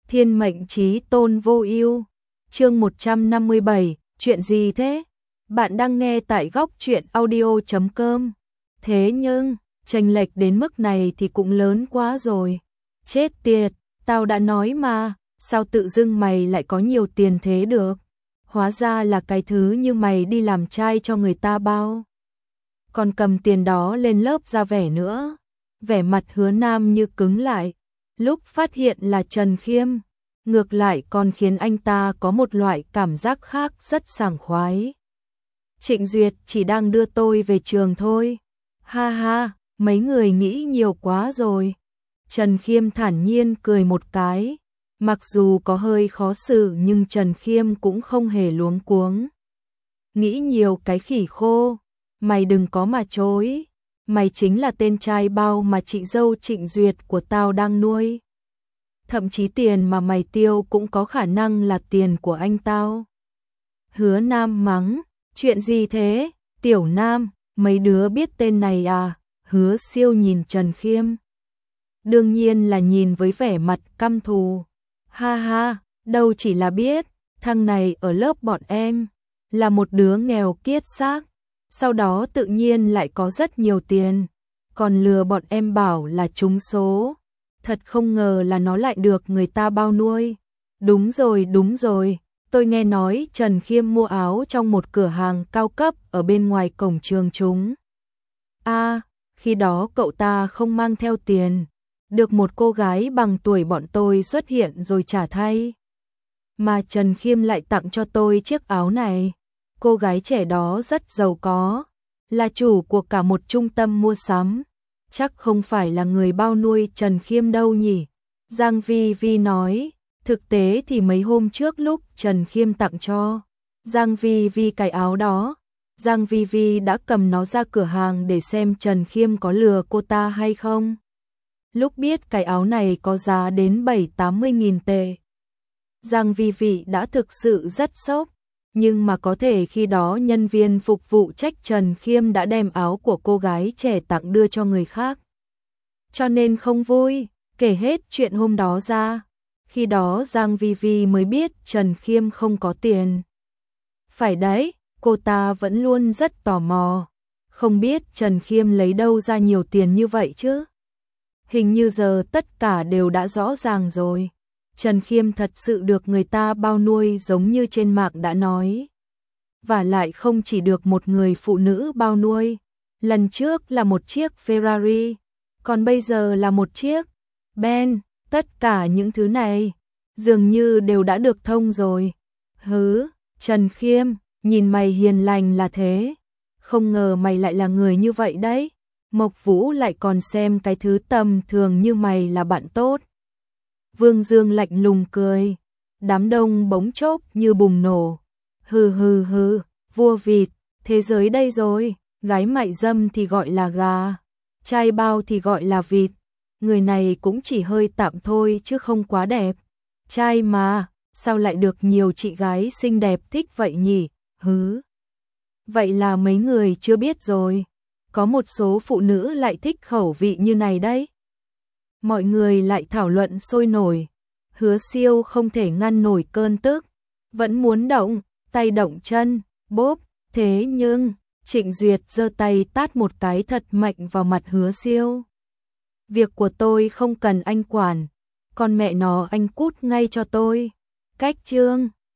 Thiên mệnh chí tôn vô ưu. Chương 157, chuyện gì thế? Bạn đang nghe tại góc truyện audio.com. Thế nhưng, chênh lệch đến mức này thì cũng lớn quá rồi. Chết tiệt, tao đã nói mà, sao tự dưng mày lại có nhiều tiền thế được? Hóa ra là cái thứ như mày đi làm trai cho người ta bao. Còn cầm tiền đó lên lớp ra vẻ nữa. Vẻ mặt Hứa Nam như cứng lại. Lúc phát hiện là Trần Khiêm, ngược lại còn khiến anh ta có một loại cảm giác khác rất sảng khoái. Trịnh Duyệt chỉ đang đưa tôi về trường thôi. Ha ha, mấy người nghĩ nhiều quá rồi. Trần Khiêm thản nhiên cười một cái. Mặc dù có hơi khó xử nhưng Trần Khiêm cũng không hề luống cuống. Nghĩ nhiều cái khỉ khô, mày đừng có mà chối. Mày chính là tên trai bao mà chị dâu Trịnh Duyệt của tao đang nuôi. Thậm chí tiền mà mày tiêu cũng có khả năng là tiền của anh tao. Hứa Nam mắng, chuyện gì thế? Tiểu Nam, mấy đứa biết tên này à? Hứa Siêu nhìn Trần Khiêm. Đương nhiên là nhìn với vẻ mặt căm thù. Ha ha, đâu chỉ là biết, thằng này ở lớp bọn em, là một đứa nghèo kiết xác. Sau đó tự nhiên lại có rất nhiều tiền, còn lừa bọn em bảo là trúng số. Thật không ngờ là nó lại được người ta bao nuôi. Đúng rồi, tôi nghe nói Trần Khiêm mua áo trong một cửa hàng cao cấp ở bên ngoài cổng trường chúng. Khi đó cậu ta không mang theo tiền, được một cô gái bằng tuổi bọn tôi xuất hiện rồi trả thay. Mà Trần Khiêm lại tặng cho tôi chiếc áo này. Cô gái trẻ đó rất giàu có, là chủ của cả một trung tâm mua sắm. Chắc không phải là người bao nuôi Trần Khiêm đâu nhỉ? Giang Vi Vi nói, thực tế thì mấy hôm trước lúc Trần Khiêm tặng cho Giang Vi Vi cái áo đó, Giang Vi Vi đã cầm nó ra cửa hàng để xem Trần Khiêm có lừa cô ta hay không. Lúc biết cái áo này có giá đến 70-80 nghìn tệ, Giang Vi Vi đã thực sự rất sốc. Nhưng mà có thể khi đó nhân viên phục vụ trách Trần Khiêm đã đem áo của cô gái trẻ tặng đưa cho người khác. Cho nên không vui, kể hết chuyện hôm đó ra. Khi đó Giang Vi Vi mới biết Trần Khiêm không có tiền. Phải đấy, cô ta vẫn luôn rất tò mò. Không biết Trần Khiêm lấy đâu ra nhiều tiền như vậy chứ? Hình như giờ tất cả đều đã rõ ràng rồi. Trần Khiêm thật sự được người ta bao nuôi giống như trên mạng đã nói. Và lại không chỉ được một người phụ nữ bao nuôi. Lần trước là một chiếc Ferrari, còn bây giờ là một chiếc Benz. Tất cả những thứ này dường như đều đã được thông rồi. Trần Khiêm, nhìn mày hiền lành là thế, không ngờ mày lại là người như vậy đấy. Mộc Vũ lại còn xem cái thứ tầm thường như mày là bạn tốt. Vương Dương lạnh lùng cười. Đám đông bỗng chốc như bùng nổ. Hừ, vua vịt, thế giới đây rồi, gái mại dâm thì gọi là gà, trai bao thì gọi là vịt. Người này cũng chỉ hơi tạm thôi chứ không quá đẹp. Trai mà, sao lại được nhiều chị gái xinh đẹp thích vậy nhỉ? Vậy là mấy người chưa biết rồi. Có một số phụ nữ lại thích khẩu vị như này đấy. Mọi người lại thảo luận sôi nổi. Hứa Siêu không thể ngăn nổi cơn tức, vẫn muốn động tay động chân, bốp. Thế nhưng Trịnh Duyệt giơ tay tát một cái thật mạnh vào mặt Hứa Siêu. Việc của tôi không cần anh quản, còn mẹ nó anh cút ngay cho tôi. Cách chương